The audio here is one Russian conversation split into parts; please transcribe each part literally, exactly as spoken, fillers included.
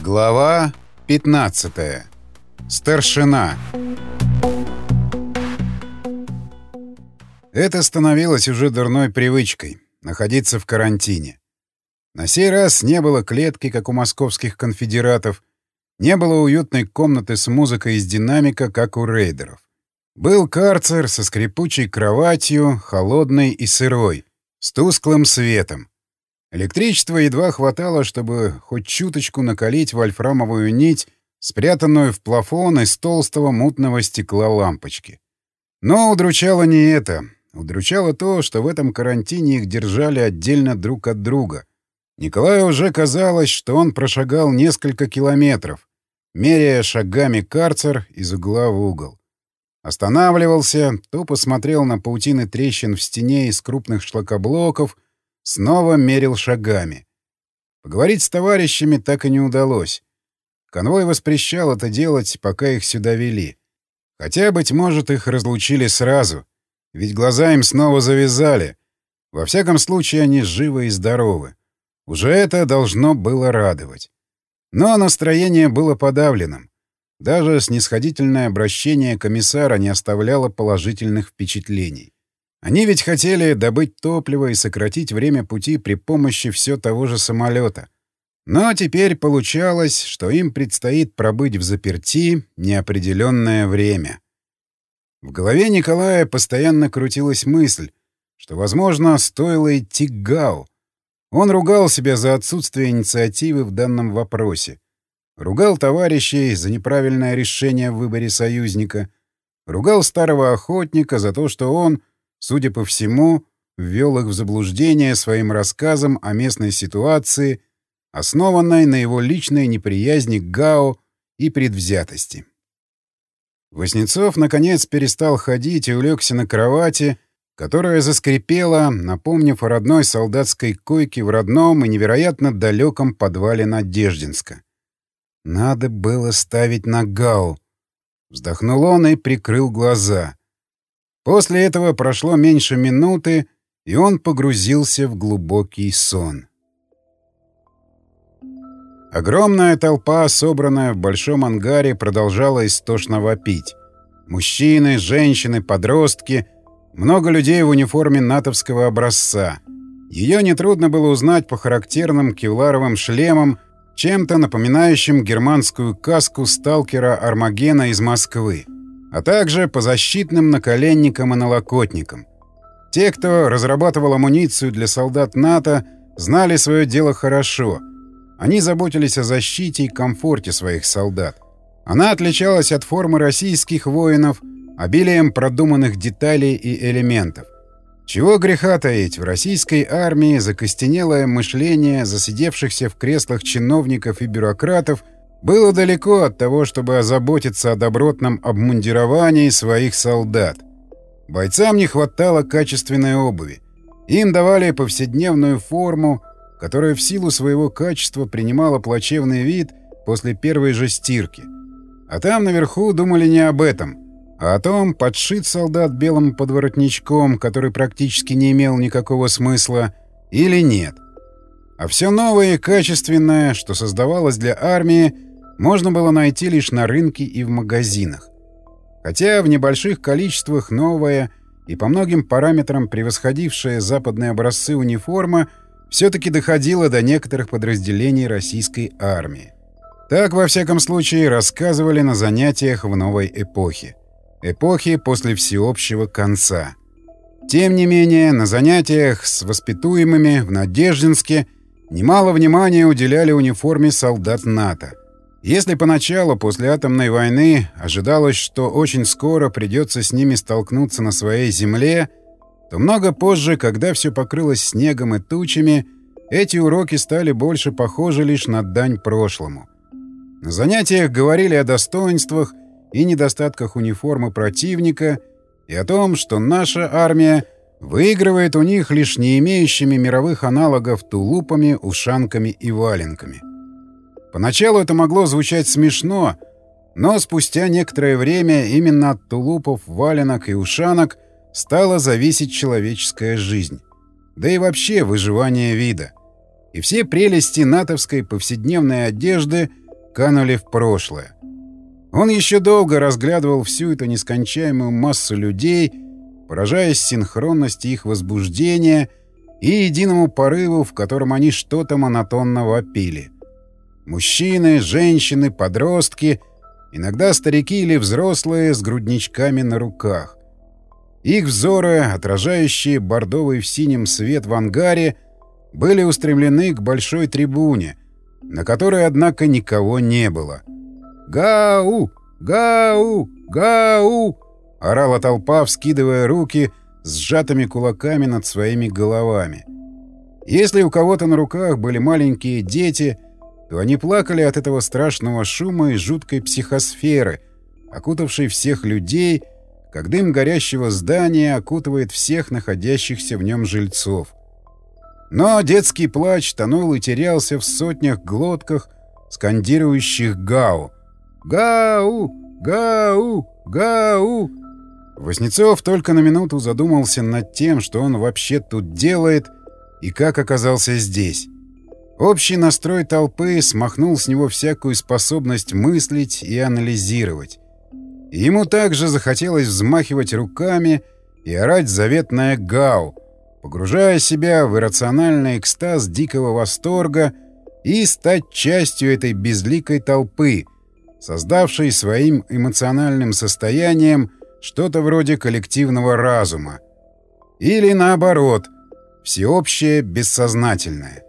Глава пятнадцатая. Старшина. Это становилось уже дурной привычкой — находиться в карантине. На сей раз не было клетки, как у московских конфедератов, не было уютной комнаты с музыкой из динамика, как у рейдеров. Был карцер со скрипучей кроватью, холодной и сырой, с тусклым светом. Электричества едва хватало, чтобы хоть чуточку накалить вольфрамовую нить, спрятанную в плафон из толстого мутного стекла лампочки. Но удручало не это. Удручало то, что в этом карантине их держали отдельно друг от друга. Николаю уже казалось, что он прошагал несколько километров, меряя шагами карцер из угла в угол. Останавливался, то посмотрел на паутины трещин в стене из крупных шлакоблоков, снова мерил шагами. Поговорить с товарищами так и не удалось. Конвой воспрещал это делать, пока их сюда вели. Хотя, быть может, их разлучили сразу, ведь глаза им снова завязали. Во всяком случае, они живы и здоровы. Уже это должно было радовать. Но настроение было подавленным. Даже снисходительное обращение комиссара не оставляло положительных впечатлений. Они ведь хотели добыть топливо и сократить время пути при помощи все того же самолета. Но теперь получалось, что им предстоит пробыть в заперти неопределенное время. В голове Николая постоянно крутилась мысль, что, возможно, стоило идти к ГАУ. Он ругал себя за отсутствие инициативы в данном вопросе. Ругал товарищей за неправильное решение в выборе союзника. Ругал старого охотника за то, что он, судя по всему, ввел их в заблуждение своим рассказом о местной ситуации, основанной на его личной неприязни к ГАУ и предвзятости. Васнецов, наконец, перестал ходить и улегся на кровати, которая заскрипела, напомнив о родной солдатской койке в родном и невероятно далеком подвале Надеждинска. «Надо было ставить на ГАУ», — вздохнул он и прикрыл глаза. После этого прошло меньше минуты, и он погрузился в глубокий сон. Огромная толпа, собранная в большом ангаре, продолжала истошно вопить. Мужчины, женщины, подростки, много людей в униформе натовского образца. Ее нетрудно было узнать по характерным кевларовым шлемам, чем-то напоминающим германскую каску сталкера Армагена из Москвы, а также по защитным наколенникам и налокотникам. Те, кто разрабатывал амуницию для солдат НАТО, знали свое дело хорошо. Они заботились о защите и комфорте своих солдат. Она отличалась от формы российских воинов обилием продуманных деталей и элементов. Чего греха таить, в российской армии закостенелое мышление засидевшихся в креслах чиновников и бюрократов было далеко от того, чтобы озаботиться о добротном обмундировании своих солдат. Бойцам не хватало качественной обуви. Им давали повседневную форму, которая в силу своего качества принимала плачевный вид после первой же стирки. А там наверху думали не об этом, а о том, подшит солдат белым подворотничком, который практически не имел никакого смысла, или нет. А все новое и качественное, что создавалось для армии, можно было найти лишь на рынке и в магазинах. Хотя в небольших количествах новая и по многим параметрам превосходившая западные образцы униформа все-таки доходила до некоторых подразделений российской армии. Так, во всяком случае, рассказывали на занятиях в новой эпохе. Эпохи после всеобщего конца. Тем не менее, на занятиях с воспитуемыми в Надеждинске немало внимания уделяли униформе солдат НАТО. Если поначалу, после атомной войны, ожидалось, что очень скоро придется с ними столкнуться на своей земле, то много позже, когда все покрылось снегом и тучами, эти уроки стали больше похожи лишь на дань прошлому. На занятиях говорили о достоинствах и недостатках униформы противника и о том, что наша армия выигрывает у них лишь не имеющими мировых аналогов тулупами, ушанками и валенками. Поначалу это могло звучать смешно, но спустя некоторое время именно от тулупов, валенок и ушанок стала зависеть человеческая жизнь, да и вообще выживание вида. И все прелести натовской повседневной одежды канули в прошлое. Он еще долго разглядывал всю эту нескончаемую массу людей, поражаясь синхронности их возбуждения и единому порыву, в котором они что-то монотонно вопили. Мужчины, женщины, подростки, иногда старики или взрослые с грудничками на руках. Их взоры, отражающие бордовый в синем свет в ангаре, были устремлены к большой трибуне, на которой, однако, никого не было. «Гау! Гау! Гау!» — орала толпа, вскидывая руки с сжатыми кулаками над своими головами. Если у кого-то на руках были маленькие дети, то они плакали от этого страшного шума и жуткой психосферы, окутавшей всех людей, как дым горящего здания окутывает всех находящихся в нем жильцов. Но детский плач тонул и терялся в сотнях глотках, скандирующих «Гау! Гау! Гау! Гау!». Васнецов только на минуту задумался над тем, что он вообще тут делает и как оказался здесь. Общий настрой толпы смахнул с него всякую способность мыслить и анализировать. И ему также захотелось взмахивать руками и орать заветное «Гау!», погружая себя в иррациональный экстаз дикого восторга и стать частью этой безликой толпы, создавшей своим эмоциональным состоянием что-то вроде коллективного разума. Или наоборот, всеобщее бессознательное.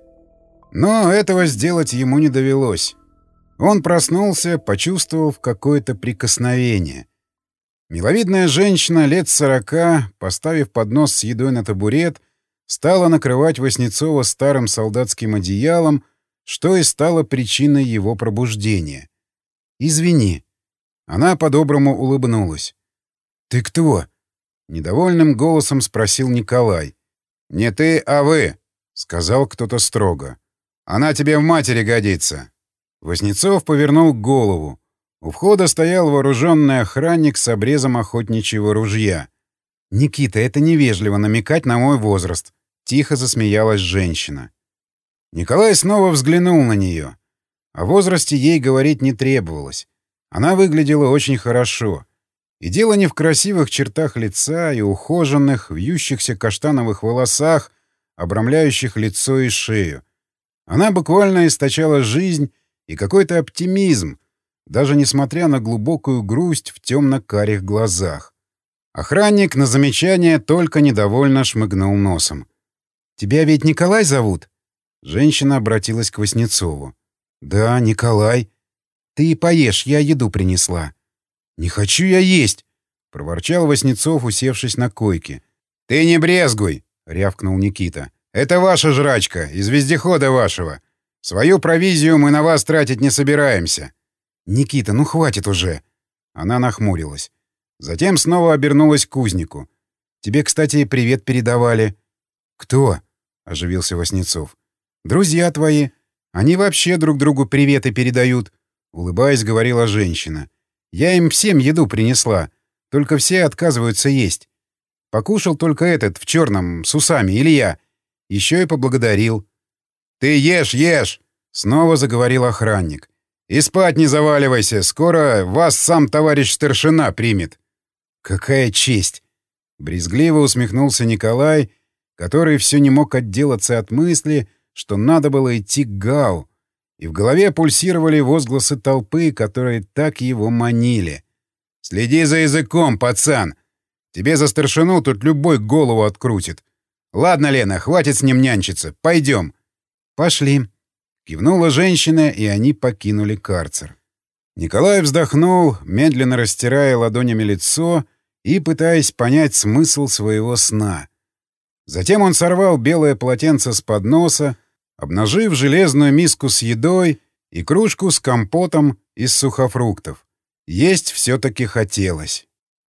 Но этого сделать ему не довелось. Он проснулся, почувствовав какое-то прикосновение. Миловидная женщина лет сорока, поставив поднос с едой на табурет, стала накрывать Васнецова старым солдатским одеялом, что и стало причиной его пробуждения. «Извини». Она по-доброму улыбнулась. «Ты кто?» — недовольным голосом спросил Николай. «Не ты, а вы», — сказал кто-то строго. «Она тебе в матери годится». Васнецов повернул голову. У входа стоял вооруженный охранник с обрезом охотничьего ружья. «Никита, это невежливо намекать на мой возраст», — тихо засмеялась женщина. Николай снова взглянул на нее. О возрасте ей говорить не требовалось. Она выглядела очень хорошо. И дело не в красивых чертах лица и ухоженных, вьющихся каштановых волосах, обрамляющих лицо и шею. Она буквально источала жизнь и какой-то оптимизм, даже несмотря на глубокую грусть в темно-карих глазах. Охранник на замечание только недовольно шмыгнул носом. «Тебя ведь Николай зовут?» Женщина обратилась к Васнецову. «Да, Николай. Ты поешь, я еду принесла». «Не хочу я есть!» — проворчал Васнецов, усевшись на койке. «Ты не брезгуй!» — рявкнул Никита. «Это ваша жрачка, из вездехода вашего. Свою провизию мы на вас тратить не собираемся». «Никита, ну хватит уже!» Она нахмурилась. Затем снова обернулась к кузнику. «Тебе, кстати, привет передавали». «Кто?» — оживился Васнецов. «Друзья твои. Они вообще друг другу приветы передают», — улыбаясь, говорила женщина. «Я им всем еду принесла, только все отказываются есть. Покушал только этот, в черном, с усами, Илья. Еще и поблагодарил». «Ты ешь, ешь!» — снова заговорил охранник. «И спать не заваливайся, скоро вас сам товарищ старшина примет». «Какая честь!» — брезгливо усмехнулся Николай, который все не мог отделаться от мысли, что надо было идти к Гау, и в голове пульсировали возгласы толпы, которые так его манили. «Следи за языком, пацан! Тебе за старшину тут любой голову открутит. Ладно, Лена, хватит с ним нянчиться, пойдем». «Пошли», — кивнула женщина, и они покинули карцер. Николай вздохнул, медленно растирая ладонями лицо и пытаясь понять смысл своего сна. Затем он сорвал белое полотенце с подноса, обнажив железную миску с едой и кружку с компотом из сухофруктов. Есть все-таки хотелось.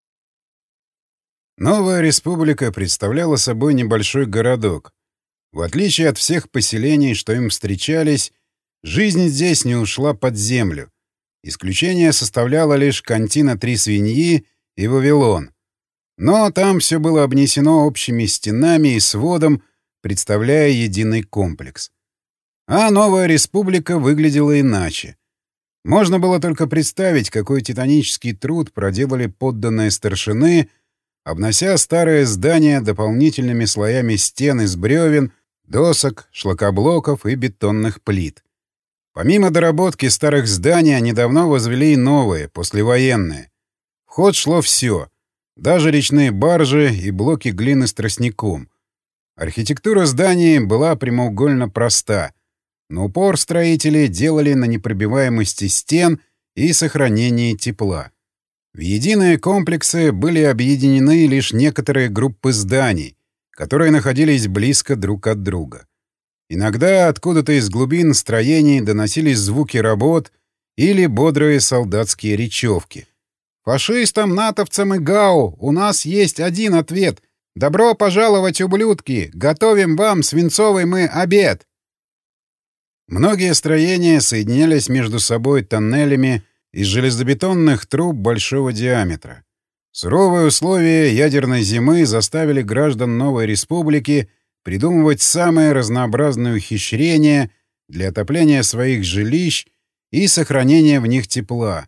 Новая республика представляла собой небольшой городок. В отличие от всех поселений, что им встречались, жизнь здесь не ушла под землю. Исключение составляло лишь Кантина Три Свиньи и Вавилон. Но там все было обнесено общими стенами и сводом, представляя единый комплекс. А новая республика выглядела иначе. Можно было только представить, какой титанический труд проделали подданные старшины, обнося старое здание дополнительными слоями стен из бревен, досок, шлакоблоков и бетонных плит. Помимо доработки старых зданий, они давно возвели и новые, послевоенные. В ход шло все, даже речные баржи и блоки глины с тростником. Архитектура зданий была прямоугольно проста, но упор строители делали на непробиваемости стен и сохранении тепла. В единые комплексы были объединены лишь некоторые группы зданий, которые находились близко друг от друга. Иногда откуда-то из глубин строений доносились звуки работ или бодрые солдатские речевки. «Фашистам, натовцам и ГАУ у нас есть один ответ. Добро пожаловать, ублюдки! Готовим вам свинцовый мы обед!» Многие строения соединялись между собой тоннелями из железобетонных труб большого диаметра. Суровые условия ядерной зимы заставили граждан новой республики придумывать самые разнообразные ухищрения для отопления своих жилищ и сохранения в них тепла.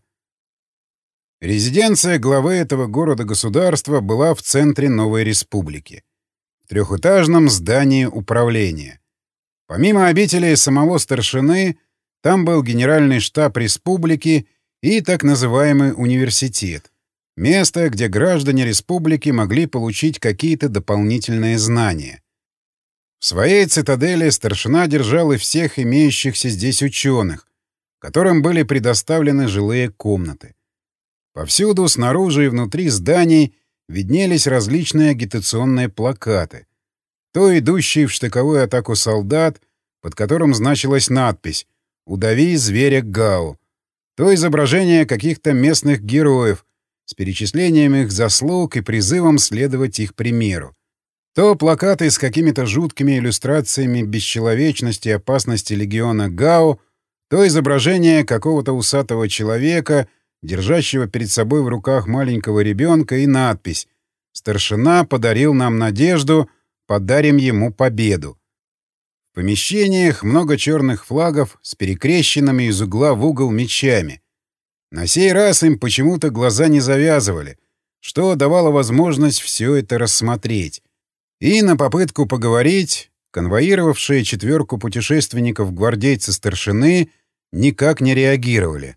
Резиденция главы этого города-государства была в центре новой республики, в трехэтажном здании управления. Помимо обители самого старшины, там был генеральный штаб республики и так называемый университет, место, где граждане республики могли получить какие-то дополнительные знания. В своей цитадели старшина держал и всех имеющихся здесь ученых, которым были предоставлены жилые комнаты. Повсюду, снаружи и внутри зданий, виднелись различные агитационные плакаты. То идущий в штыковую атаку солдат, под которым значилась надпись «Удави зверя ГАУ», то изображение каких-то местных героев с перечислением их заслуг и призывом следовать их примеру. То плакаты с какими-то жуткими иллюстрациями бесчеловечности и опасности легиона ГАУ, то изображение какого-то усатого человека, держащего перед собой в руках маленького ребенка, и надпись «Старшина подарил нам надежду, подарим ему победу». В помещениях много черных флагов с перекрещенными из угла в угол мечами. На сей раз им почему-то глаза не завязывали, что давало возможность все это рассмотреть. И на попытку поговорить конвоировавшие четверку путешественников гвардейцы старшины никак не реагировали.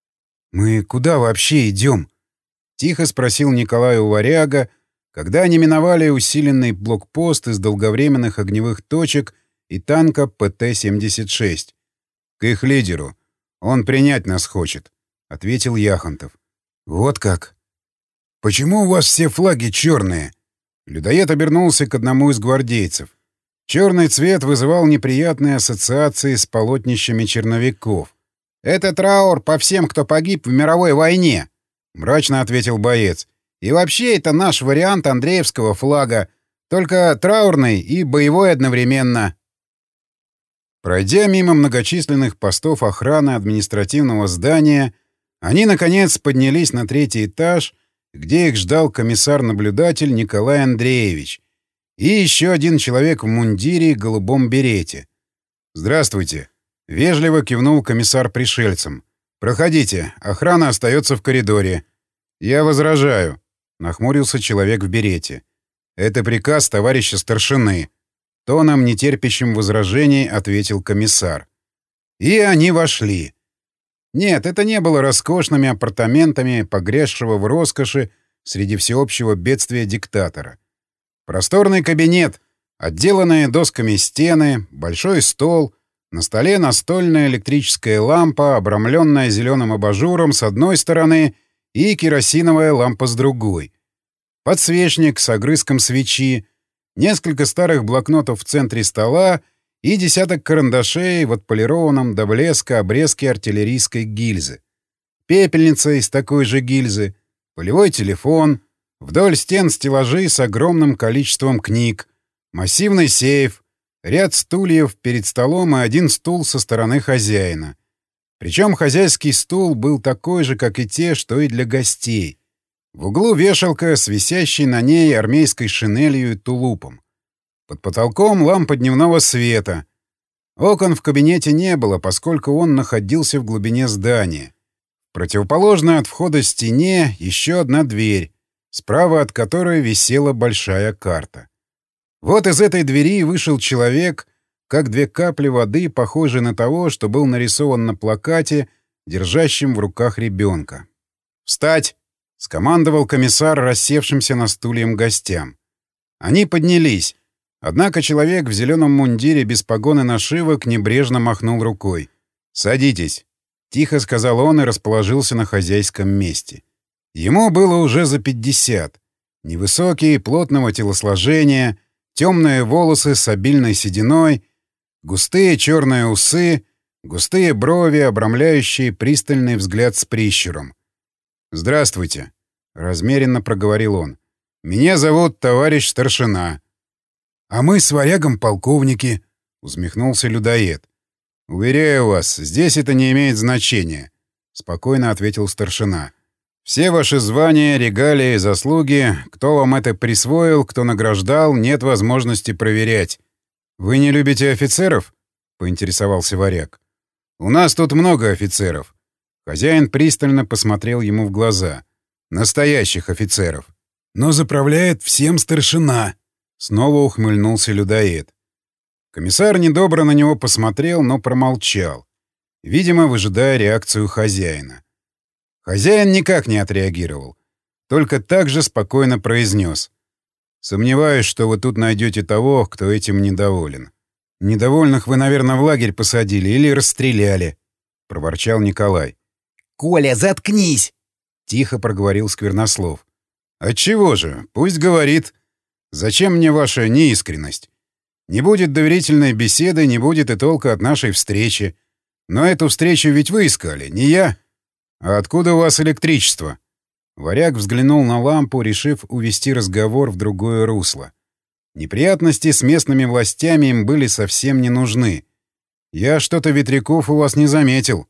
«Мы куда вообще идем?» — тихо спросил Николай у варяга, когда они миновали усиленный блокпост из долговременных огневых точек и танка П Т семьдесят шесть. «К их лидеру. Он принять нас хочет», — ответил Яхонтов. «Вот как? Почему у вас все флаги черные?» Людоед обернулся к одному из гвардейцев. Черный цвет вызывал неприятные ассоциации с полотнищами черновиков. «Это траур по всем, кто погиб в мировой войне», — мрачно ответил боец. «И вообще это наш вариант Андреевского флага, только траурный и боевой одновременно». Пройдя мимо многочисленных постов охраны административного здания, они, наконец, поднялись на третий этаж, где их ждал комиссар-наблюдатель Николай Андреевич и еще один человек в мундире и голубом берете. «Здравствуйте», — вежливо кивнул комиссар пришельцам. «Проходите, охрана остается в коридоре». «Я возражаю», — нахмурился человек в берете. «Это приказ товарища старшины», — тоном, нетерпящим возражений, ответил комиссар. И они вошли. Нет, это не было роскошными апартаментами погрязшего в роскоши среди всеобщего бедствия диктатора. Просторный кабинет, отделанные досками стены, большой стол, на столе настольная электрическая лампа, обрамленная зеленым абажуром с одной стороны и керосиновая лампа с другой. Подсвечник с огрызком свечи, несколько старых блокнотов в центре стола и десяток карандашей в отполированном до блеска обрезке артиллерийской гильзы. Пепельница из такой же гильзы, полевой телефон, вдоль стен стеллажи с огромным количеством книг, массивный сейф, ряд стульев перед столом и один стул со стороны хозяина. Причем хозяйский стул был такой же, как и те, что и для гостей. В углу вешалка с висящей на ней армейской шинелью и тулупом. Под потолком лампа дневного света. Окон в кабинете не было, поскольку он находился в глубине здания. В противоположной от входа стене еще одна дверь, справа от которой висела большая карта. Вот из этой двери вышел человек, как две капли воды, похожий на того, что был нарисован на плакате, держащем в руках ребенка. «Встать!» — скомандовал комиссар рассевшимся на стульям гостям. Они поднялись, однако человек в зеленом мундире без погон и нашивок небрежно махнул рукой. «Садитесь!» — тихо сказал он и расположился на хозяйском месте. Ему было уже за пятьдесят. Невысокий, плотного телосложения, темные волосы с обильной сединой, густые черные усы, густые брови, обрамляющие пристальный взгляд с прищуром. «Здравствуйте», — размеренно проговорил он. «Меня зовут товарищ старшина». «А мы с варягом полковники», — усмехнулся людоед. «Уверяю вас, здесь это не имеет значения», — спокойно ответил старшина. «Все ваши звания, регалии, заслуги, кто вам это присвоил, кто награждал, нет возможности проверять. Вы не любите офицеров?» — поинтересовался варяг. «У нас тут много офицеров». Хозяин пристально посмотрел ему в глаза. «Настоящих офицеров». «Но заправляет всем старшина», — снова ухмыльнулся людоед. Комиссар недобро на него посмотрел, но промолчал, видимо, выжидая реакцию хозяина. Хозяин никак не отреагировал, только так же спокойно произнес. «Сомневаюсь, что вы тут найдете того, кто этим недоволен. Недовольных вы, наверное, в лагерь посадили или расстреляли», — проворчал Николай. «Коля, заткнись!» — тихо проговорил Сквернослов. «Отчего же? Пусть говорит. Зачем мне ваша неискренность? Не будет доверительной беседы, не будет и толка от нашей встречи. Но эту встречу ведь вы искали, не я. А откуда у вас электричество?» Варяг взглянул на лампу, решив увести разговор в другое русло. Неприятности с местными властями им были совсем не нужны. «Я что-то ветряков у вас не заметил.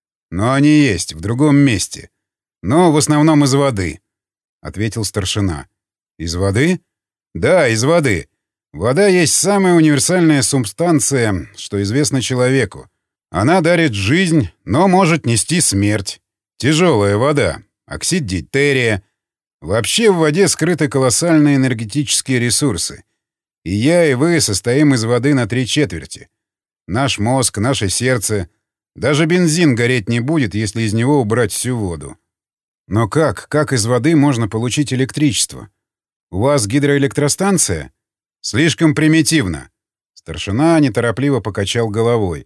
Но они есть, в другом месте. Но в основном из воды», — ответил старшина. «Из воды?» «Да, из воды. Вода есть самая универсальная субстанция, что известно человеку. Она дарит жизнь, но может нести смерть. Тяжелая вода, оксид дейтерия. Вообще в воде скрыты колоссальные энергетические ресурсы. И я, и вы состоим из воды на три четверти. Наш мозг, наше сердце. Даже бензин гореть не будет, если из него убрать всю воду. Но как, как из воды можно получить электричество? У вас гидроэлектростанция? Слишком примитивно. Старшина неторопливо покачал головой.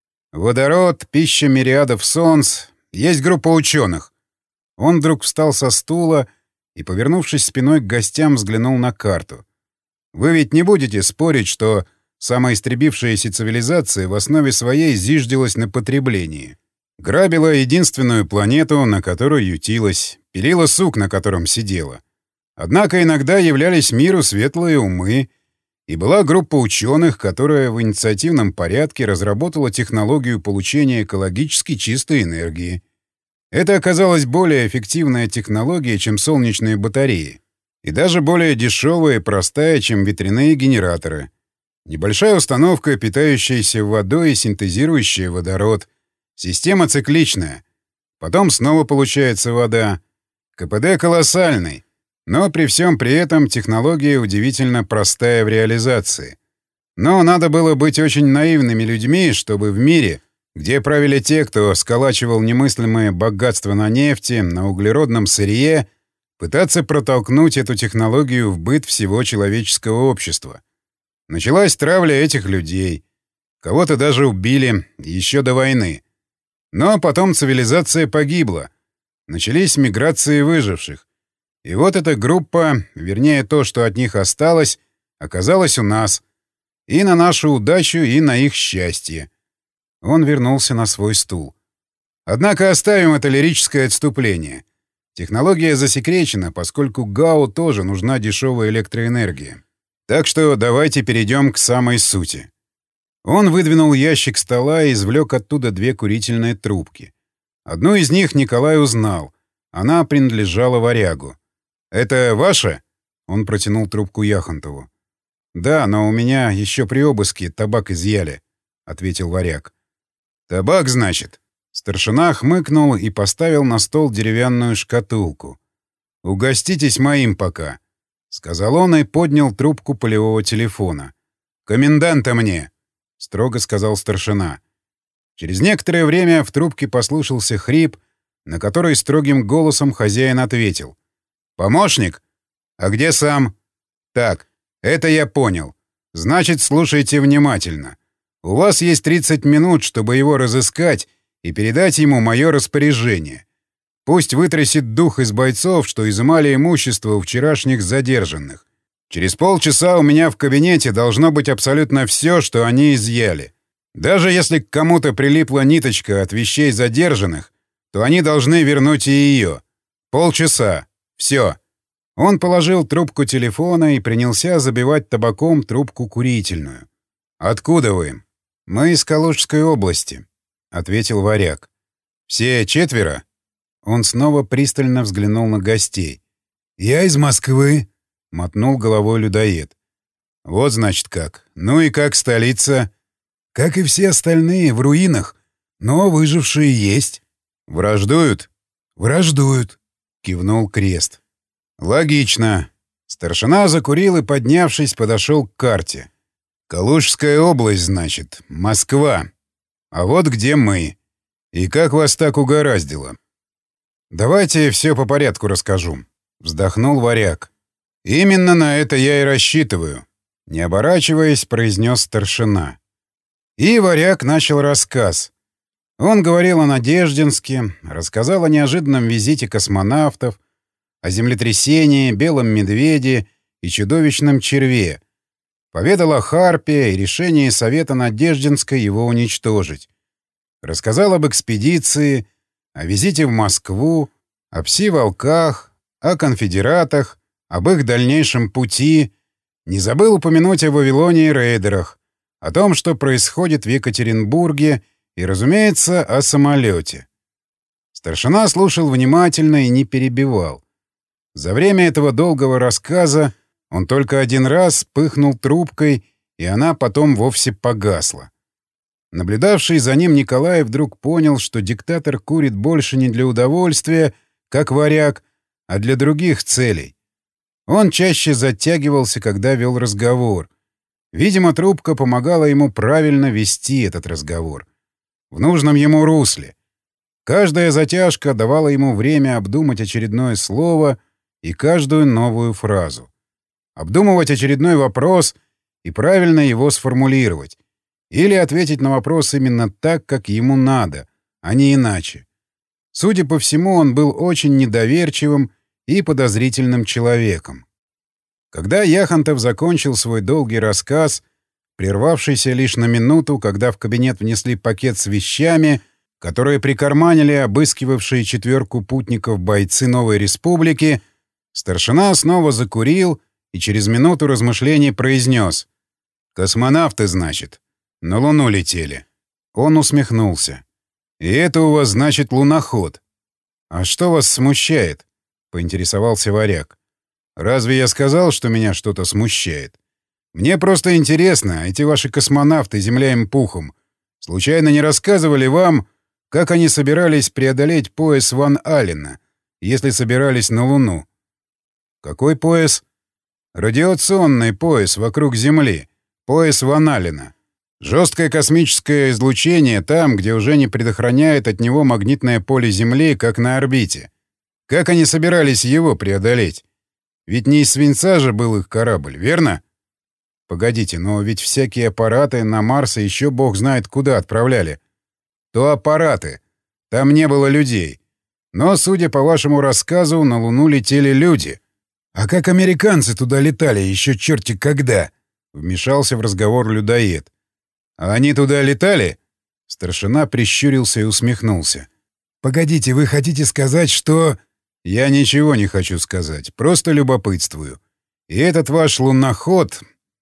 Водород, пища мириадов солнц. Есть группа ученых. Он вдруг встал со стула и, повернувшись спиной к гостям, взглянул на карту. Вы ведь не будете спорить, что самоистребившаяся цивилизация в основе своей зиждилась на потреблении. Грабила единственную планету, на которой ютилась, пилила сук, на котором сидела. Однако иногда являлись миру светлые умы, и была группа ученых, которая в инициативном порядке разработала технологию получения экологически чистой энергии. Это оказалась более эффективная технология, чем солнечные батареи, и даже более дешевая и простая, чем ветряные генераторы. Небольшая установка, питающаяся водой и синтезирующая водород. Система цикличная. Потом снова получается вода. КПД колоссальный. Но при всем при этом технология удивительно простая в реализации. Но надо было быть очень наивными людьми, чтобы в мире, где правили те, кто сколачивал немыслимые богатства на нефти, на углеродном сырье, пытаться протолкнуть эту технологию в быт всего человеческого общества. Началась травля этих людей. Кого-то даже убили еще до войны. Но потом цивилизация погибла. Начались миграции выживших. И вот эта группа, вернее то, что от них осталось, оказалась у нас. И на нашу удачу, и на их счастье. Он вернулся на свой стул. Однако оставим это лирическое отступление. Технология засекречена, поскольку ГАУ тоже нужна дешевая электроэнергия. Так что давайте перейдем к самой сути. Он выдвинул ящик стола и извлек оттуда две курительные трубки. Одну из них Николай узнал. Она принадлежала варягу. «Это ваша?» — он протянул трубку Яхонтову. «Да, но у меня еще при обыске табак изъяли». — ответил варяг. «Табак, значит?» Старшина хмыкнул и поставил на стол деревянную шкатулку. «Угоститесь моим пока», — сказал он и поднял трубку полевого телефона. «Коменданта мне!» — строго сказал старшина. Через некоторое время в трубке послышался хрип, на который строгим голосом хозяин ответил. «Помощник? А где сам?» «Так, это я понял. Значит, слушайте внимательно. У вас есть тридцать минут, чтобы его разыскать и передать ему мое распоряжение. Пусть вытрясет дух из бойцов, что изымали имущество у вчерашних задержанных. Через полчаса у меня в кабинете должно быть абсолютно все, что они изъяли. Даже если к кому-то прилипла ниточка от вещей задержанных, то они должны вернуть и ее. Полчаса. Все». Он положил трубку телефона и принялся забивать табаком трубку курительную. «Откуда вы?» «Мы из Калужской области», — ответил варяг. «Все четверо?» Он снова пристально взглянул на гостей. «Я из Москвы», — мотнул головой людоед. «Вот значит как. Ну и как столица?» «Как и все остальные, в руинах, но выжившие есть». «Враждуют?» «Враждуют», — кивнул Крест. «Логично». Старшина закурил и, поднявшись, подошел к карте. «Калужская область, значит. Москва. А вот где мы. И как вас так угораздило?» «Давайте все по порядку расскажу», — вздохнул варяг. «Именно на это я и рассчитываю», — не оборачиваясь, произнес старшина. И варяг начал рассказ. Он говорил о Надеждинске, рассказал о неожиданном визите космонавтов, о землетрясении, белом медведе и чудовищном черве. Поведал о Харпе и решении Совета Надеждинской его уничтожить. Рассказал об экспедиции, о визите в Москву, о пси-волках, о конфедератах, об их дальнейшем пути. Не забыл упомянуть о Вавилоне и рейдерах, о том, что происходит в Екатеринбурге и, разумеется, о самолете. Старшина слушал внимательно и не перебивал. За время этого долгого рассказа он только один раз пыхнул трубкой, и она потом вовсе погасла. Наблюдавший за ним Николай вдруг понял, что диктатор курит больше не для удовольствия, как варяг, а для других целей. Он чаще затягивался, когда вел разговор. Видимо, трубка помогала ему правильно вести этот разговор. В нужном ему русле. Каждая затяжка давала ему время обдумать очередное слово и каждую новую фразу. Обдумывать очередной вопрос и правильно его сформулировать. Или ответить на вопрос именно так, как ему надо, а не иначе. Судя по всему, он был очень недоверчивым и подозрительным человеком. Когда Яхонтов закончил свой долгий рассказ, прервавшийся лишь на минуту, когда в кабинет внесли пакет с вещами, которые прикарманили обыскивавшие четверку путников бойцы Новой Республики, старшина снова закурил и через минуту размышлений произнес: «Космонавты, значит, на Луну летели». Он усмехнулся. «И это у вас, значит, луноход. А что вас смущает?» — поинтересовался варяг. «Разве я сказал, что меня что-то смущает? Мне просто интересно, эти ваши космонавты, земля им пухом, случайно не рассказывали вам, как они собирались преодолеть пояс Ван Аллена, если собирались на Луну?» «Какой пояс?» «Радиационный пояс вокруг Земли, пояс Ван Аллена. Жесткое космическое излучение там, где уже не предохраняет от него магнитное поле Земли, как на орбите. Как они собирались его преодолеть? Ведь не из свинца же был их корабль, верно? Погодите, но ведь всякие аппараты на Марс еще бог знает куда отправляли. То аппараты. Там не было людей. Но, судя по вашему рассказу, на Луну летели люди. А как американцы туда летали еще черти когда?» Вмешался в разговор людоед. «А они туда летали?» Старшина прищурился и усмехнулся. «Погодите, вы хотите сказать, что...» «Я ничего не хочу сказать, просто любопытствую. И этот ваш луноход...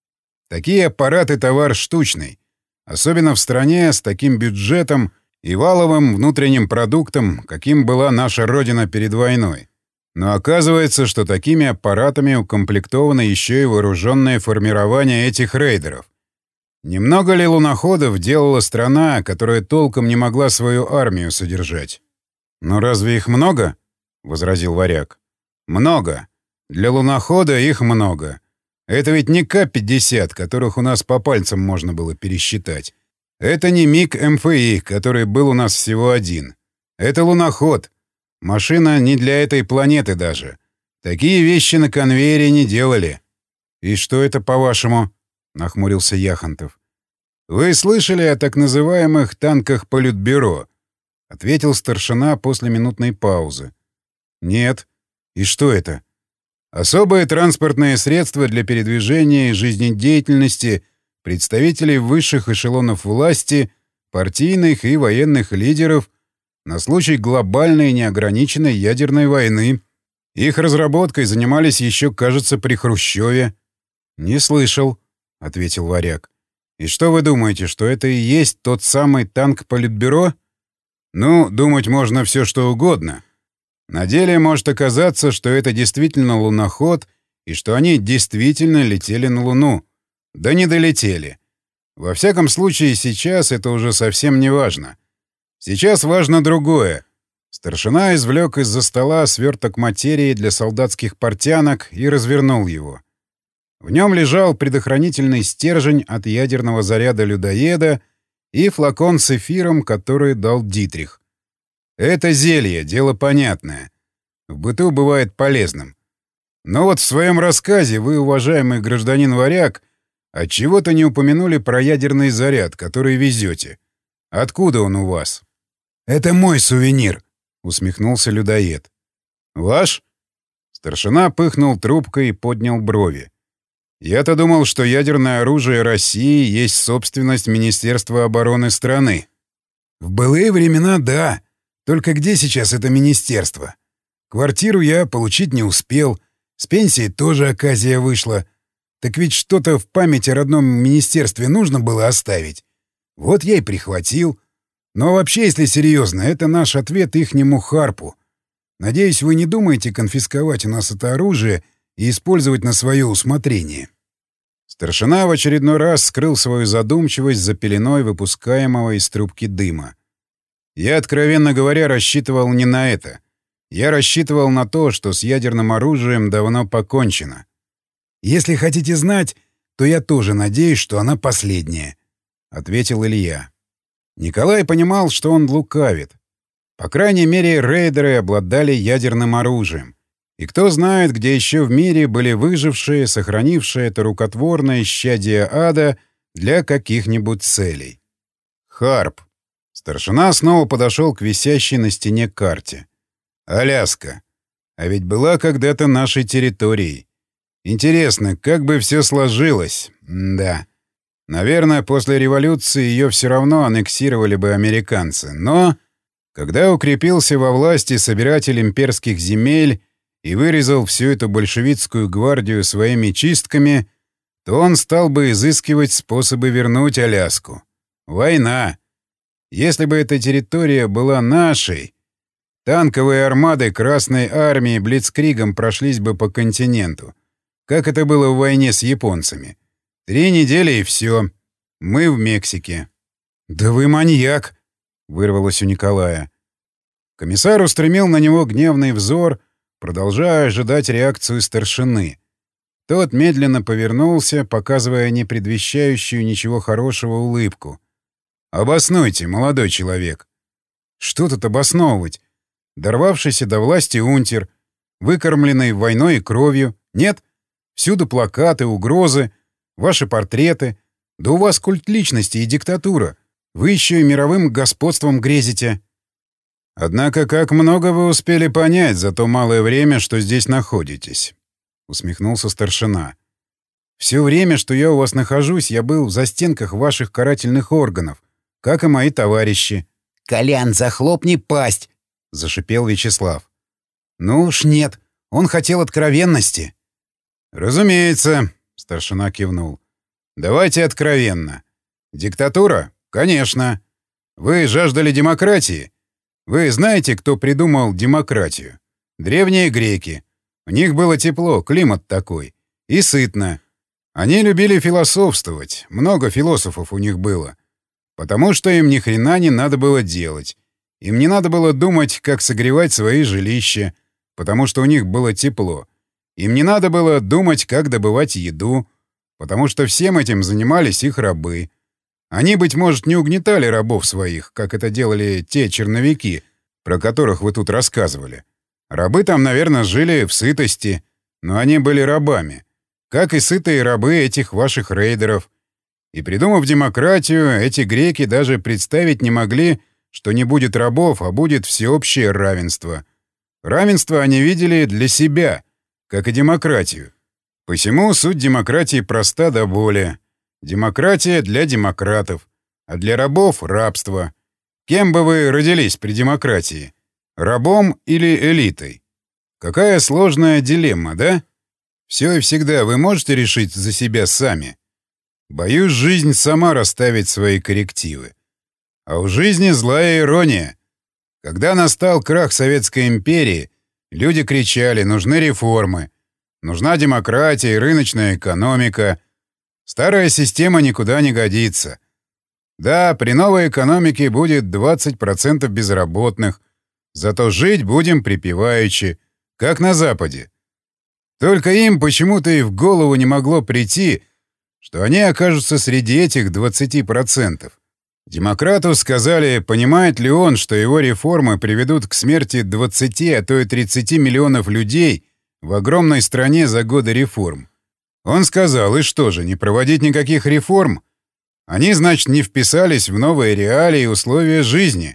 Такие аппараты — товар штучный. Особенно в стране с таким бюджетом и валовым внутренним продуктом, каким была наша Родина перед войной. Но оказывается, что такими аппаратами укомплектовано еще и вооруженное формирование этих рейдеров. Немного ли луноходов делала страна, которая толком не могла свою армию содержать? «Но разве их много?» — возразил Варяг. «Много. Для лунохода их много. Это ведь не К пятьдесят, которых у нас по пальцам можно было пересчитать. Это не МиГ-эм эф и, который был у нас всего один. Это луноход. Машина не для этой планеты даже. Такие вещи на конвейере не делали». «И что это, по-вашему?» — нахмурился Яхонтов. «Вы слышали о так называемых танках Политбюро?» — ответил старшина после минутной паузы. «Нет. И что это?» «Особые транспортные средства для передвижения и жизнедеятельности представителей высших эшелонов власти, партийных и военных лидеров на случай глобальной неограниченной ядерной войны. Их разработкой занимались еще, кажется, при Хрущеве». «Не слышал», — ответил Варяг. «И что вы думаете, что это и есть тот самый танк Политбюро?» «Ну, думать можно все что угодно. На деле может оказаться, что это действительно луноход и что они действительно летели на Луну. Да не долетели. Во всяком случае, сейчас это уже совсем не важно. Сейчас важно другое». Старшина извлек из-за стола сверток материи для солдатских портянок и развернул его. В нем лежал предохранительный стержень от ядерного заряда людоеда и флакон с эфиром, который дал Дитрих. Это зелье, дело понятное. В быту бывает полезным. Но вот в своем рассказе вы, уважаемый гражданин Варяг, отчего-то не упомянули про ядерный заряд, который везете. Откуда он у вас? «Это мой сувенир», — усмехнулся людоед. «Ваш?» Старшина пыхнул трубкой и поднял брови. «Я-то думал, что ядерное оружие России есть собственность Министерства обороны страны». «В былые времена — да. Только где сейчас это министерство? Квартиру я получить не успел. С пенсии тоже оказия вышла. Так ведь что-то в память о родном министерстве нужно было оставить. Вот я и прихватил. Но вообще, если серьезно, это наш ответ ихнему Харпу. Надеюсь, вы не думаете конфисковать у нас это оружие и использовать на свое усмотрение». Старшина в очередной раз скрыл свою задумчивость за пеленой выпускаемого из трубки дыма. «Я, откровенно говоря, рассчитывал не на это. Я рассчитывал на то, что с ядерным оружием давно покончено». «Если хотите знать, то я тоже надеюсь, что она последняя», — ответил Илья. Николай понимал, что он лукавит. По крайней мере, рейдеры обладали ядерным оружием. И кто знает, где еще в мире были выжившие, сохранившие это рукотворное исчадие ада для каких-нибудь целей. Харп. Старшина снова подошел к висящей на стене карте. Аляска. А ведь была когда-то нашей территорией. Интересно, как бы все сложилось? Да. Наверное, после революции ее все равно аннексировали бы американцы. Но когда укрепился во власти собиратель имперских земель и вырезал всю эту большевистскую гвардию своими чистками, то он стал бы изыскивать способы вернуть Аляску. Война. Если бы эта территория была нашей, танковые армады Красной Армии блицкригом прошлись бы по континенту, как это было в войне с японцами. Три недели и все. Мы в Мексике. «Да вы маньяк!» — вырвалось у Николая. Комиссар устремил на него гневный взор, продолжая ожидать реакцию старшины. Тот медленно повернулся, показывая не предвещающую ничего хорошего улыбку. «Обоснуйте, молодой человек». «Что тут обосновывать? Дорвавшийся до власти унтер, выкормленный войной и кровью. Нет? Всюду плакаты, угрозы, ваши портреты. Да у вас культ личности и диктатура. Вы еще и мировым господством грезите». «Однако как много вы успели понять за то малое время, что здесь находитесь?» — усмехнулся старшина. «Все время, что я у вас нахожусь, я был в застенках ваших карательных органов, как и мои товарищи». «Колян, захлопни пасть!» — зашипел Вячеслав. «Ну уж нет, он хотел откровенности». «Разумеется», — старшина кивнул. «Давайте откровенно. Диктатура? Конечно. Вы жаждали демократии? Вы знаете, кто придумал демократию? Древние греки. У них было тепло, климат такой. И сытно. Они любили философствовать, много философов у них было. Потому что им ни хрена не надо было делать. Им не надо было думать, как согревать свои жилища, потому что у них было тепло. Им не надо было думать, как добывать еду, потому что всем этим занимались их рабы. Они, быть может, не угнетали рабов своих, как это делали те черновики, про которых вы тут рассказывали. Рабы там, наверное, жили в сытости, но они были рабами, как и сытые рабы этих ваших рейдеров. И придумав демократию, эти греки даже представить не могли, что не будет рабов, а будет всеобщее равенство. Равенство они видели для себя, как и демократию. Посему суть демократии проста до боли. Демократия для демократов, а для рабов — рабство. Кем бы вы родились при демократии? Рабом или элитой? Какая сложная дилемма, да? Все и всегда вы можете решить за себя сами. Боюсь, жизнь сама расставит свои коррективы. А у жизни злая ирония. Когда настал крах Советской империи, люди кричали: нужны реформы, нужна демократия и рыночная экономика. Старая система никуда не годится. Да, при новой экономике будет двадцать процентов безработных, зато жить будем припеваючи, как на Западе. Только им почему-то и в голову не могло прийти, что они окажутся среди этих двадцати процентов. Демократу сказали, понимает ли он, что его реформы приведут к смерти двадцати, а то и тридцати миллионов людей в огромной стране за годы реформ. Он сказал, и что же, не проводить никаких реформ? Они, значит, не вписались в новые реалии и условия жизни.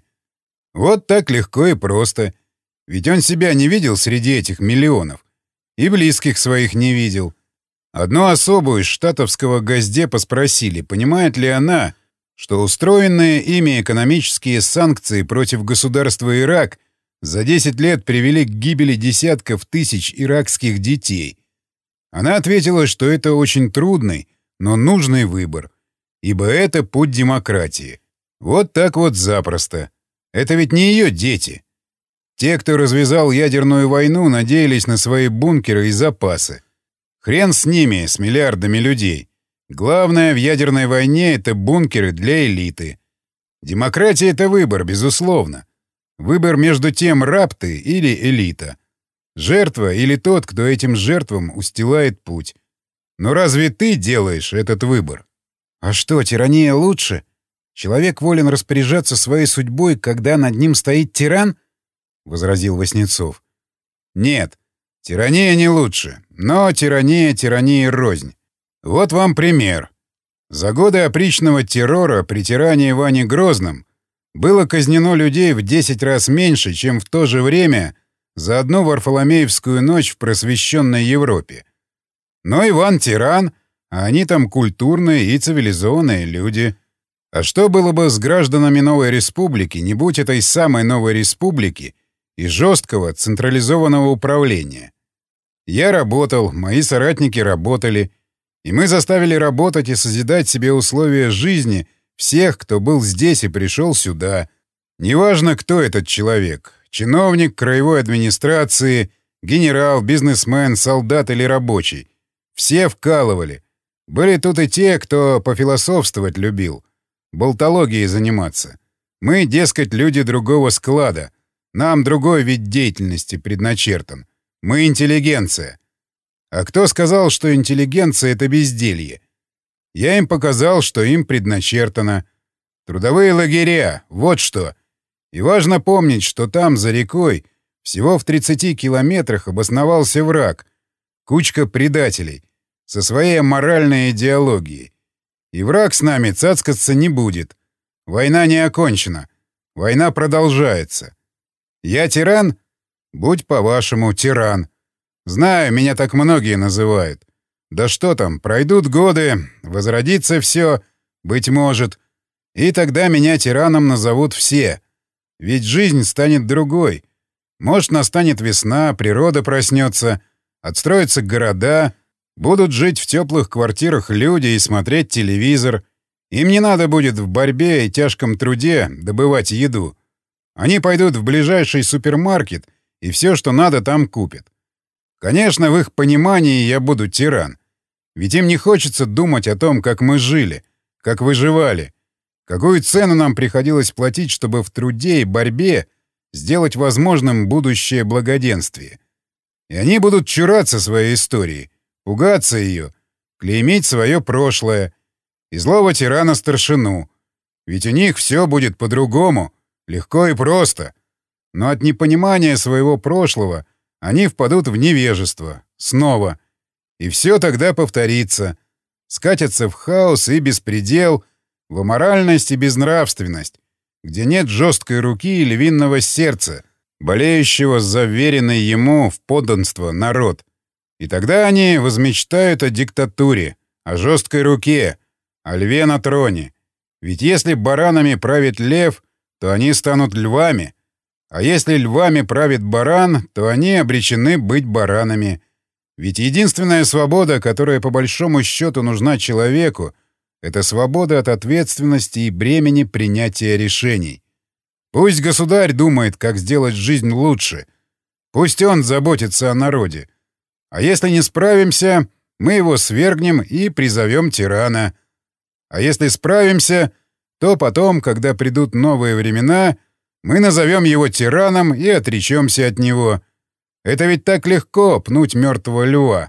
Вот так легко и просто. Ведь он себя не видел среди этих миллионов. И близких своих не видел. Одну особу из штатовского госдепа спросили, понимает ли она, что устроенные ими экономические санкции против государства Ирак за десять лет привели к гибели десятков тысяч иракских детей. Она ответила, что это очень трудный, но нужный выбор, ибо это путь демократии. Вот так вот запросто. Это ведь не ее дети. Те, кто развязал ядерную войну, надеялись на свои бункеры и запасы. Хрен с ними, с миллиардами людей. Главное в ядерной войне — это бункеры для элиты. Демократия — это выбор, безусловно. Выбор между тем, раб ты или элита. Жертва или тот, кто этим жертвам устилает путь. Но разве ты делаешь этот выбор? А что, тирания лучше? Человек волен распоряжаться своей судьбой, когда над ним стоит тиран? — возразил Васнецов. Нет, тирания не лучше, но тирания тирании рознь. Вот вам пример. За годы опричного террора при тирании Ване Грозном было казнено людей в десять раз меньше, чем в то же время за одну Варфоломеевскую ночь в просвещенной Европе. Но Иван тиран, а они там культурные и цивилизованные люди. А что было бы с гражданами новой республики, не будь этой самой новой республики и жесткого централизованного управления? Я работал, мои соратники работали, и мы заставили работать и созидать себе условия жизни всех, кто был здесь и пришел сюда. Неважно, кто этот человек — чиновник краевой администрации, генерал, бизнесмен, солдат или рабочий. Все вкалывали. Были тут и те, кто пофилософствовать любил, болтологией заниматься. Мы, дескать, люди другого склада. Нам другой вид деятельности предначертан. Мы интеллигенция. А кто сказал, что интеллигенция — это безделье? Я им показал, что им предначертано. Трудовые лагеря — вот что. И важно помнить, что там, за рекой, всего в тридцати километрах обосновался враг, кучка предателей, со своей моральной идеологией. И враг с нами цацкаться не будет. Война не окончена. Война продолжается. Я тиран? Будь по-вашему, тиран. Знаю, меня так многие называют. Да что там, пройдут годы, возродится все, быть может, и тогда меня тираном назовут все. Ведь жизнь станет другой. Может, настанет весна, природа проснется, отстроятся города, будут жить в теплых квартирах люди и смотреть телевизор. Им не надо будет в борьбе и тяжком труде добывать еду. Они пойдут в ближайший супермаркет и все, что надо, там купят. Конечно, в их понимании я буду тиран. Ведь им не хочется думать о том, как мы жили, как выживали, какую цену нам приходилось платить, чтобы в труде и борьбе сделать возможным будущее благоденствие. И они будут чураться своей истории, пугаться ее, клеймить свое прошлое и злого тирана-старшину. Ведь у них все будет по-другому, легко и просто. Но от непонимания своего прошлого они впадут в невежество. Снова. И все тогда повторится. Скатятся в хаос и беспредел, в аморальность и безнравственность, где нет жесткой руки и львиного сердца, болеющего за веренный ему в подданство народ. И тогда они возмечтают о диктатуре, о жесткой руке, о льве на троне. Ведь если баранами правит лев, то они станут львами. А если львами правит баран, то они обречены быть баранами. Ведь единственная свобода, которая по большому счету нужна человеку, это свобода от ответственности и бремени принятия решений. Пусть государь думает, как сделать жизнь лучше. Пусть он заботится о народе. А если не справимся, мы его свергнем и призовем тирана. А если справимся, то потом, когда придут новые времена, мы назовем его тираном и отречемся от него. Это ведь так легко — пнуть мертвого льва.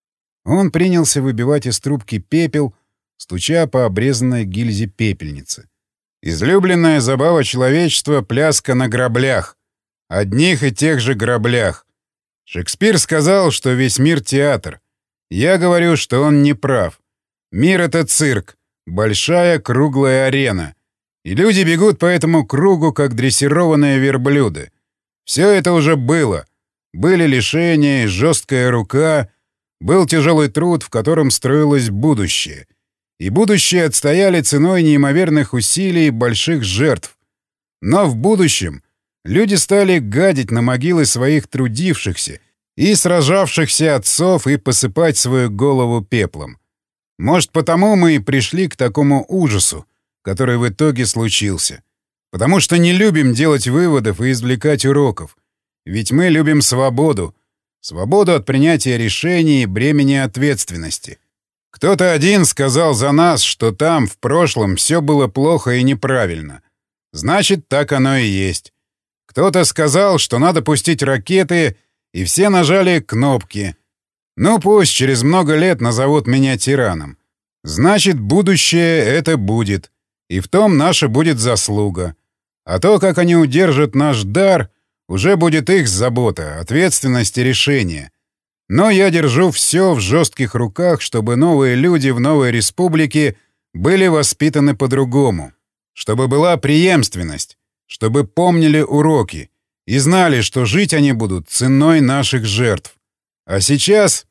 Он принялся выбивать из трубки пепел, стуча по обрезанной гильзе пепельницы. Излюбленная забава человечества — пляска на граблях. Одних и тех же граблях. Шекспир сказал, что весь мир — театр. Я говорю, что он не прав. Мир — это цирк, большая круглая арена. И люди бегут по этому кругу, как дрессированные верблюды. Все это уже было. Были лишения, жесткая рука, был тяжелый труд, в котором строилось будущее. И будущее отстояли ценой неимоверных усилий и больших жертв. Но в будущем люди стали гадить на могилы своих трудившихся и сражавшихся отцов и посыпать свою голову пеплом. Может, потому мы и пришли к такому ужасу, который в итоге случился. Потому что не любим делать выводов и извлекать уроков. Ведь мы любим свободу. Свободу от принятия решений и бремени ответственности. Кто-то один сказал за нас, что там, в прошлом, все было плохо и неправильно. Значит, так оно и есть. Кто-то сказал, что надо пустить ракеты, и все нажали кнопки. Ну, пусть через много лет назовут меня тираном. Значит, будущее это будет. И в том наша будет заслуга. А то, как они удержат наш дар, уже будет их забота, ответственность и решение. Но я держу все в жестких руках, чтобы новые люди в новой республике были воспитаны по-другому. Чтобы была преемственность, чтобы помнили уроки и знали, что жить они будут ценой наших жертв. А сейчас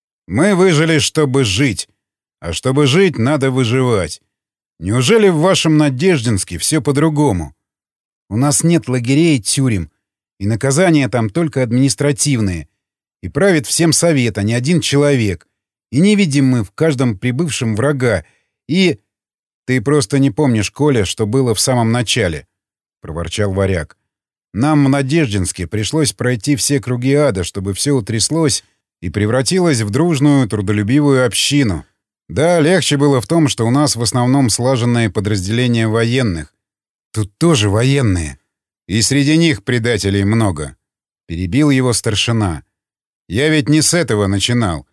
мы выжили, чтобы жить. А чтобы жить, надо выживать. Неужели в вашем Надеждинске все по-другому? У нас нет лагерей и тюрем, и наказания там только административные. И правит всем совет, а не один человек. И не видим мы в каждом прибывшем врага. И... Ты просто не помнишь, Коля, что было в самом начале, — проворчал Варяг. Нам в Надеждинске пришлось пройти все круги ада, чтобы все утряслось и превратилось в дружную, трудолюбивую общину. Да, легче было в том, что у нас в основном слаженные подразделения военных. Тут тоже военные. И среди них предателей много. Перебил его старшина. Я ведь не с этого начинал.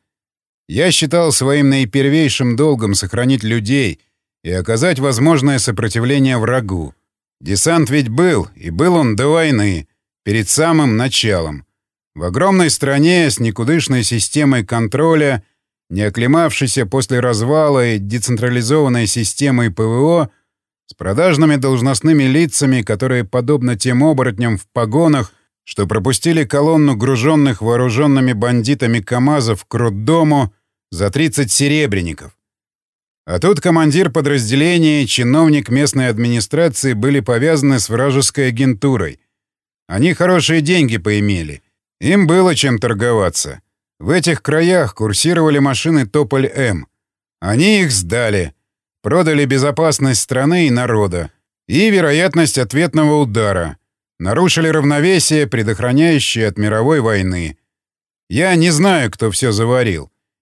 Я считал своим наипервейшим долгом сохранить людей и оказать возможное сопротивление врагу. Десант ведь был, и был он до войны, перед самым началом. В огромной стране с никудышной системой контроля, не оклемавшейся после развала и децентрализованной системой ПВО, с продажными должностными лицами, которые, подобно тем оборотням в погонах, что пропустили колонну груженных вооруженными бандитами КАМАЗов к роддому за тридцать серебряников. А тут командир подразделения и чиновник местной администрации были повязаны с вражеской агентурой. Они хорошие деньги поимели. Им было чем торговаться. В этих краях курсировали машины «Тополь-М». Они их сдали. Продали безопасность страны и народа. И вероятность ответного удара. Нарушили равновесие, предохраняющее от мировой войны. Я не знаю, кто все заварил.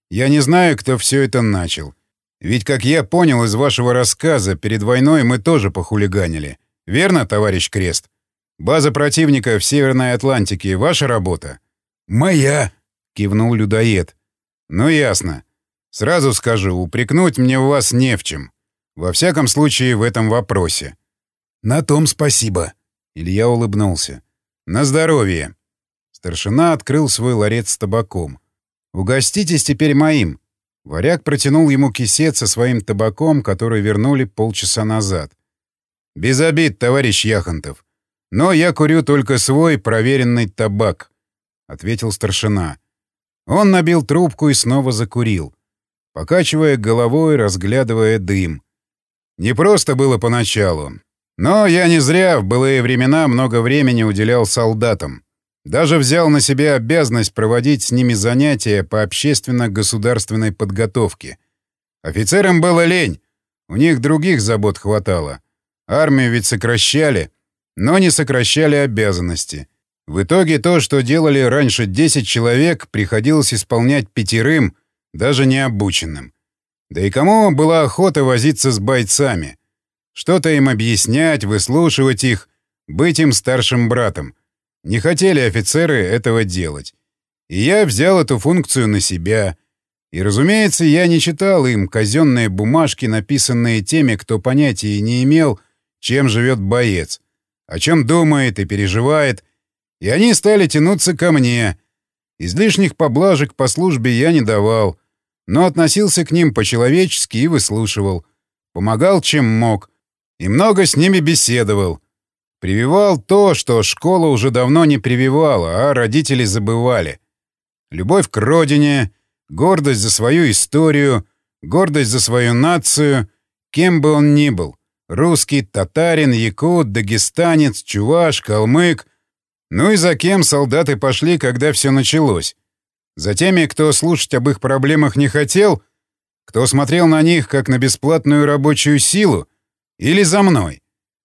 Я не знаю, кто все это начал. Ведь, как я понял из вашего рассказа, перед войной мы тоже похулиганили. Верно, товарищ Крест? База противника в Северной Атлантике — ваша работа?» «Моя!» — кивнул людоед. «Ну, ясно. Сразу скажу, упрекнуть мне в вас не в чем. Во всяком случае, в этом вопросе». «На том спасибо». Илья улыбнулся. «На здоровье». Старшина открыл свой ларец с табаком. «Угоститесь теперь моим». Варяг протянул ему кисет со своим табаком, который вернули полчаса назад. «Без обид, товарищ Яхонтов. Но я курю только свой проверенный табак», — ответил старшина. Он набил трубку и снова закурил, покачивая головой, разглядывая дым. Не просто было поначалу. Но я не зря в былые времена много времени уделял солдатам. Даже взял на себя обязанность проводить с ними занятия по общественно-государственной подготовке. Офицерам было лень, у них других забот хватало. Армию ведь сокращали, но не сокращали обязанности. В итоге то, что делали раньше десять человек, приходилось исполнять пятерым, даже необученным. Да и кому была охота возиться с бойцами? Что-то им объяснять, выслушивать их, быть им старшим братом. Не хотели офицеры этого делать. И я взял эту функцию на себя. И, разумеется, я не читал им казенные бумажки, написанные теми, кто понятия не имел, чем живет боец, о чем думает и переживает. И они стали тянуться ко мне. Излишних поблажек по службе я не давал, но относился к ним по-человечески и выслушивал. Помогал, чем мог. И много с ними беседовал. Прививал то, что школа уже давно не прививала, а родители забывали. Любовь к родине, гордость за свою историю, гордость за свою нацию, кем бы он ни был. Русский, татарин, якут, дагестанец, чуваш, калмык. Ну и за кем солдаты пошли, когда все началось? За теми, кто слушать об их проблемах не хотел? Кто смотрел на них, как на бесплатную рабочую силу? Или за мной?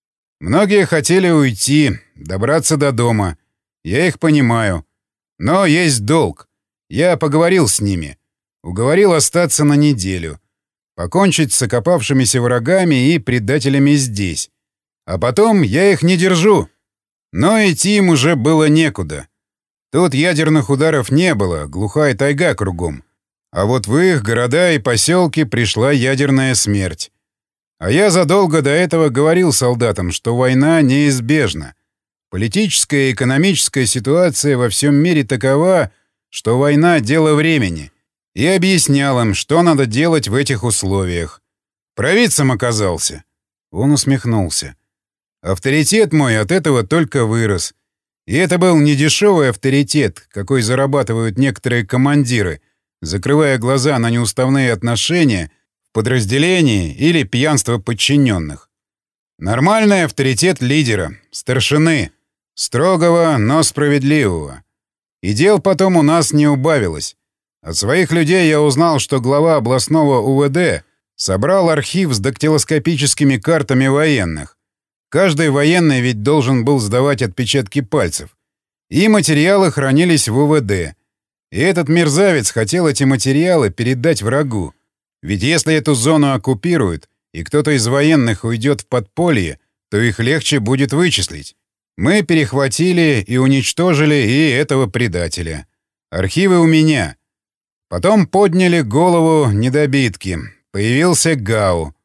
Многие хотели уйти, добраться до дома. Я их понимаю. Но есть долг. Я поговорил с ними. Уговорил остаться на неделю. Покончить с окопавшимися врагами и предателями здесь. А потом я их не держу. Но идти им уже было некуда. Тут ядерных ударов не было, глухая тайга кругом. А вот в их города и поселки пришла ядерная смерть. А я задолго до этого говорил солдатам, что война неизбежна. Политическая и экономическая ситуация во всем мире такова, что война — дело времени. И объяснял им, что надо делать в этих условиях. Провидцем оказался. Он усмехнулся. Авторитет мой от этого только вырос. И это был не дешевый авторитет, какой зарабатывают некоторые командиры, закрывая глаза на неуставные отношения в подразделении или пьянство подчиненных. Нормальный авторитет лидера, старшины, строгого, но справедливого. И дел потом у нас не убавилось. От своих людей я узнал, что глава областного УВД собрал архив с дактилоскопическими картами военных. Каждый военный ведь должен был сдавать отпечатки пальцев. И материалы хранились в УВД. И этот мерзавец хотел эти материалы передать врагу. Ведь если эту зону оккупируют, и кто-то из военных уйдет в подполье, то их легче будет вычислить. Мы перехватили и уничтожили и этого предателя. Архивы у меня. Потом подняли голову недобитки. Появился Гау.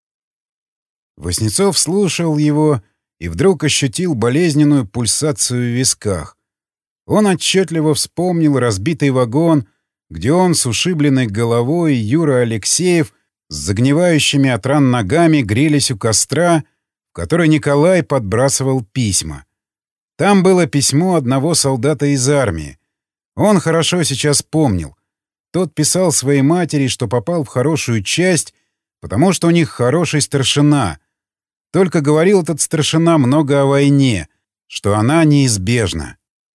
Васнецов слушал его и вдруг ощутил болезненную пульсацию в висках. Он отчетливо вспомнил разбитый вагон, где он с ушибленной головой, Юра Алексеев с загнивающими от ран ногами грелись у костра, в который Николай подбрасывал письма. Там было письмо одного солдата из армии. Он хорошо сейчас помнил. Тот писал своей матери, что попал в хорошую часть, потому что у них хороший старшина. Только говорил этот старшина много о войне, что она неизбежна.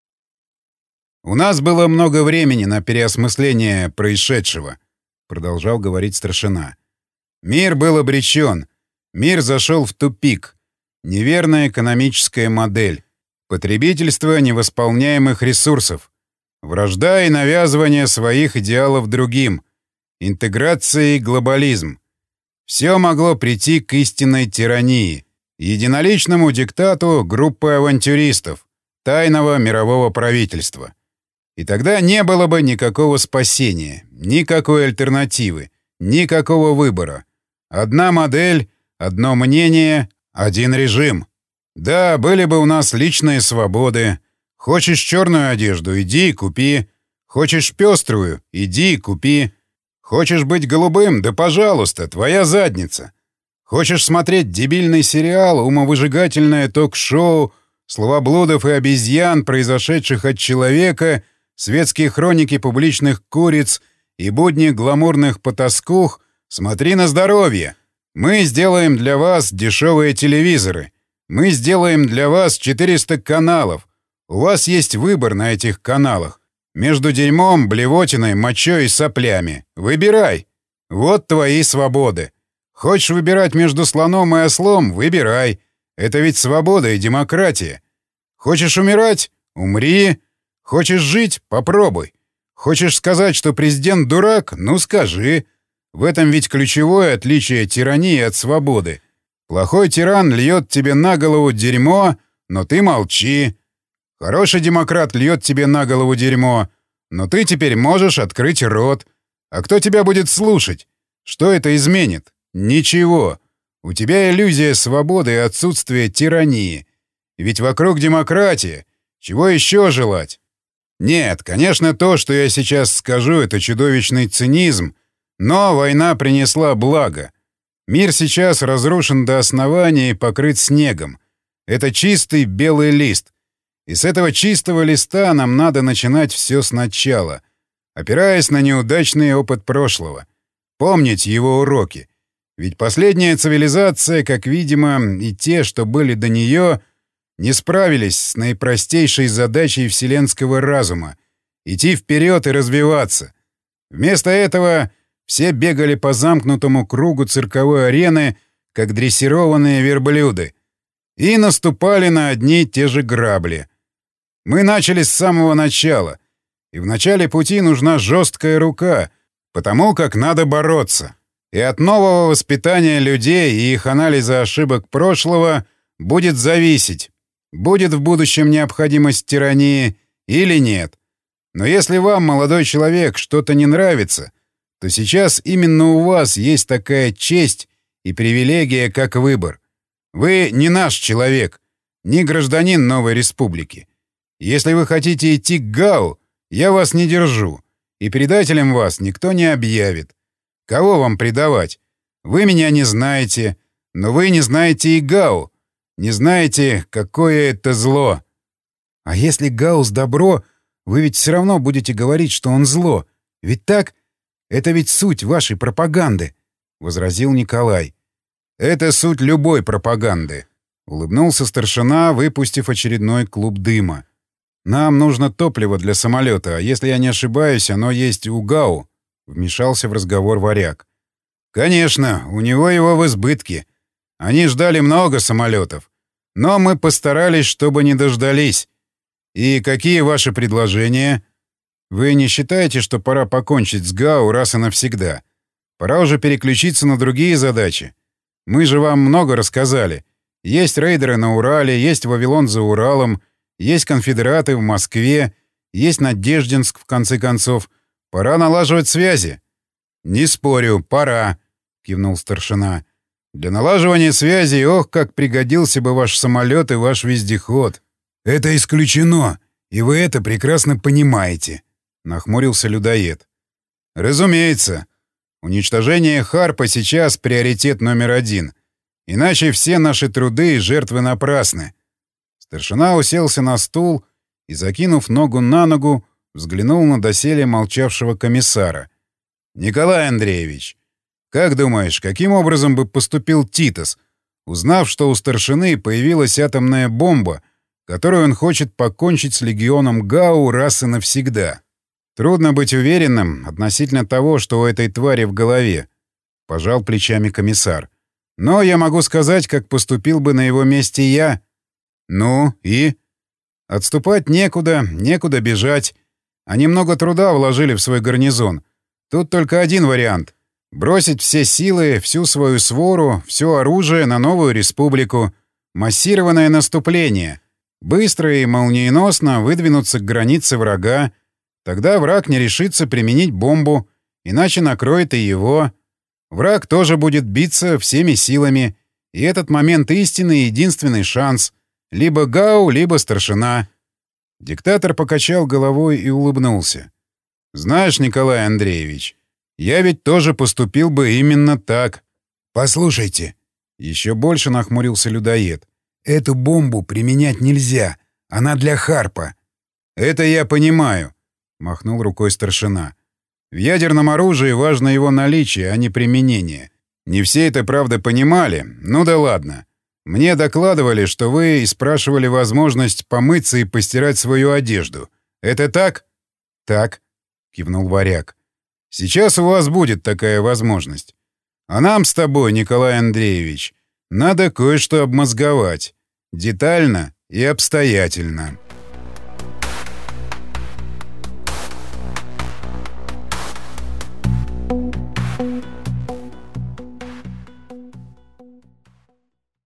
«У нас было много времени на переосмысление происшедшего», — продолжал говорить старшина. «Мир был обречен. Мир зашел в тупик. Неверная экономическая модель. Потребительство невосполняемых ресурсов. Вражда и навязывание своих идеалов другим. интеграция и глобализм. Все могло прийти к истинной тирании, единоличному диктату группы авантюристов, тайного мирового правительства. И тогда не было бы никакого спасения, никакой альтернативы, никакого выбора. Одна модель, одно мнение, один режим. Да, были бы у нас личные свободы. Хочешь черную одежду — иди и купи. Хочешь пеструю — иди и купи. Хочешь быть голубым — да пожалуйста, твоя задница. Хочешь смотреть дебильный сериал, умовыжигательное ток-шоу, словоблудов и обезьян, произошедших от человека, светские хроники публичных куриц и будни гламурных потаскух, смотри на здоровье. Мы сделаем для вас дешевые телевизоры. Мы сделаем для вас четыреста каналов. У вас есть выбор на этих каналах. Между дерьмом, блевотиной, мочой и соплями. Выбирай. Вот твои свободы. Хочешь выбирать между слоном и ослом — выбирай. Это ведь свобода и демократия. Хочешь умирать — умри. Хочешь жить — попробуй. Хочешь сказать, что президент дурак — ну скажи. В этом ведь ключевое отличие тирании от свободы. Плохой тиран льет тебе на голову дерьмо, но ты молчи. Хороший демократ льет тебе на голову дерьмо, но ты теперь можешь открыть рот. А кто тебя будет слушать? Что это изменит? Ничего. У тебя иллюзия свободы и отсутствие тирании. Ведь вокруг демократия. Чего еще желать? Нет, конечно, то, что я сейчас скажу, это чудовищный цинизм, но война принесла благо. Мир сейчас разрушен до основания и покрыт снегом. Это чистый белый лист. И с этого чистого листа нам надо начинать все сначала, опираясь на неудачный опыт прошлого. Помнить его уроки. Ведь последняя цивилизация, как видимо, и те, что были до нее, не справились с наипростейшей задачей вселенского разума — идти вперед и развиваться. Вместо этого все бегали по замкнутому кругу цирковой арены, как дрессированные верблюды, и наступали на одни и те же грабли. Мы начали с самого начала, и в начале пути нужна жесткая рука, потому как надо бороться. И от нового воспитания людей и их анализа ошибок прошлого будет зависеть, будет в будущем необходимость тирании или нет. Но если вам, молодой человек, что-то не нравится, то сейчас именно у вас есть такая честь и привилегия, как выбор. Вы не наш человек, не гражданин новой республики. Если вы хотите идти к ГАУ, я вас не держу, и предателем вас никто не объявит. Кого вам предавать? Вы меня не знаете, но вы не знаете и ГАУ. Не знаете, какое это зло. А если Гаусс добро, вы ведь все равно будете говорить, что он зло. Ведь так? Это ведь суть вашей пропаганды, — возразил Николай. Это суть любой пропаганды, — улыбнулся старшина, выпустив очередной клуб дыма. Нам нужно топливо для самолета, а если я не ошибаюсь, оно есть у ГАУ, — вмешался в разговор варяг. Конечно, у него его в избытке. Они ждали много самолетов, но мы постарались, чтобы не дождались. И какие ваши предложения? Вы не считаете, что пора покончить с ГАУ раз и навсегда? Пора уже переключиться на другие задачи. Мы же вам много рассказали. Есть рейдеры на Урале, есть Вавилон за Уралом, есть конфедераты в Москве, есть Надеждинск, в конце концов. Пора налаживать связи. — Не спорю, пора, — кивнул старшина. — Для налаживания связи, ох, как пригодился бы ваш самолет и ваш вездеход. — Это исключено, и вы это прекрасно понимаете, — нахмурился людоед. — Разумеется. Уничтожение Харпа сейчас приоритет номер один. Иначе все наши труды и жертвы напрасны. Старшина уселся на стул и, закинув ногу на ногу, взглянул на доселе молчавшего комиссара. — Николай Андреевич, как думаешь, каким образом бы поступил Титос, узнав, что у старшины появилась атомная бомба, которую он хочет покончить с легионом ГАУ раз и навсегда? Трудно быть уверенным относительно того, что у этой твари в голове, — пожал плечами комиссар. Но я могу сказать, как поступил бы на его месте я. Ну и? Отступать некуда, некуда бежать. Они много труда вложили в свой гарнизон. Тут только один вариант — бросить все силы, всю свою свору, все оружие на новую республику. Массированное наступление. Быстро и молниеносно выдвинуться к границе врага. Тогда враг не решится применить бомбу, иначе накроет и его. Враг тоже будет биться всеми силами. И этот момент истины — единственный шанс. Либо Гау, либо старшина. Диктатор покачал головой и улыбнулся. «Знаешь, Николай Андреевич, я ведь тоже поступил бы именно так». «Послушайте», — еще больше нахмурился людоед, — «эту бомбу применять нельзя. Она для Харпа». «Это я понимаю», — махнул рукой старшина. «В ядерном оружии важно его наличие, а не применение. Не все это, правда, понимали. Ну да ладно. Мне докладывали, что вы и спрашивали возможность помыться и постирать свою одежду. Это так?» «Так», — кивнул варяг. «Сейчас у вас будет такая возможность. А нам с тобой, Николай Андреевич, надо кое-что обмозговать. Детально и обстоятельно». Thank you.